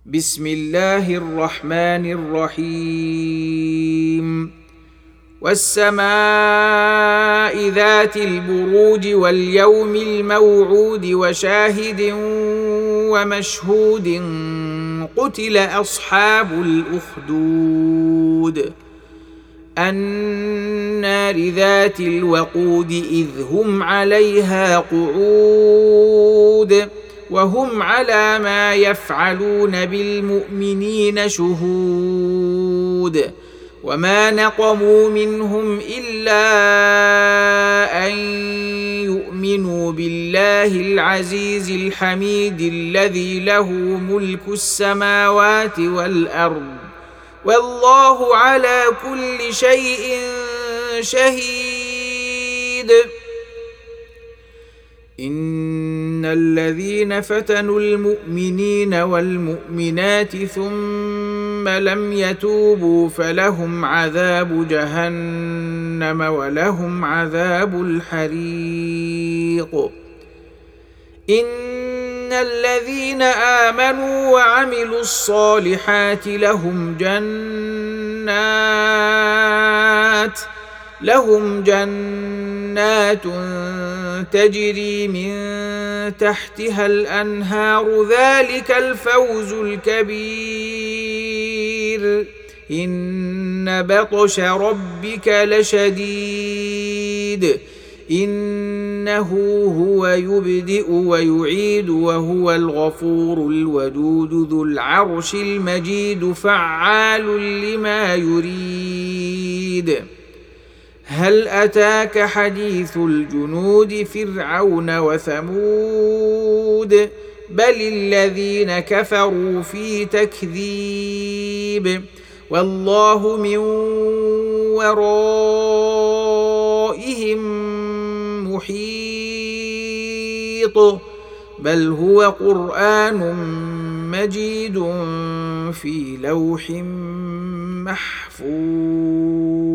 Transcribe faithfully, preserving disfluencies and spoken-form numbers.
بسم الله الرحمن الرحيم والسماء ذات البروج واليوم الموعود وشاهد ومشهود قتل أصحاب الأخدود النار ذات الوقود إذ هم عليها قعود وهم على ما يفعلون بالمؤمنين شهود وما نقموا منهم إلا أن يؤمنوا بالله العزيز الحميد الذي له ملك السماوات والأرض والله على كل شيء شهيد. إن الذين فتنوا المؤمنين والمؤمنات ثم لم يتوبوا فلهم عذاب جهنم ولهم عذاب الحريق. إن الذين آمنوا وعملوا الصالحات لهم جنات لهم جنات تجري من تحتها الأنهار ذلك الفوز الكبير. إن بطش ربك لشديد إنه هو يبدئ ويعيد وهو الغفور الودود ذو العرش المجيد فعال لما يريد. هل أتاك حديث الجنود فرعون وثمود بل الذين كفروا في تكذيب والله من ورائهم محيط بل هو قرآن مجيد في لوح محفوظ.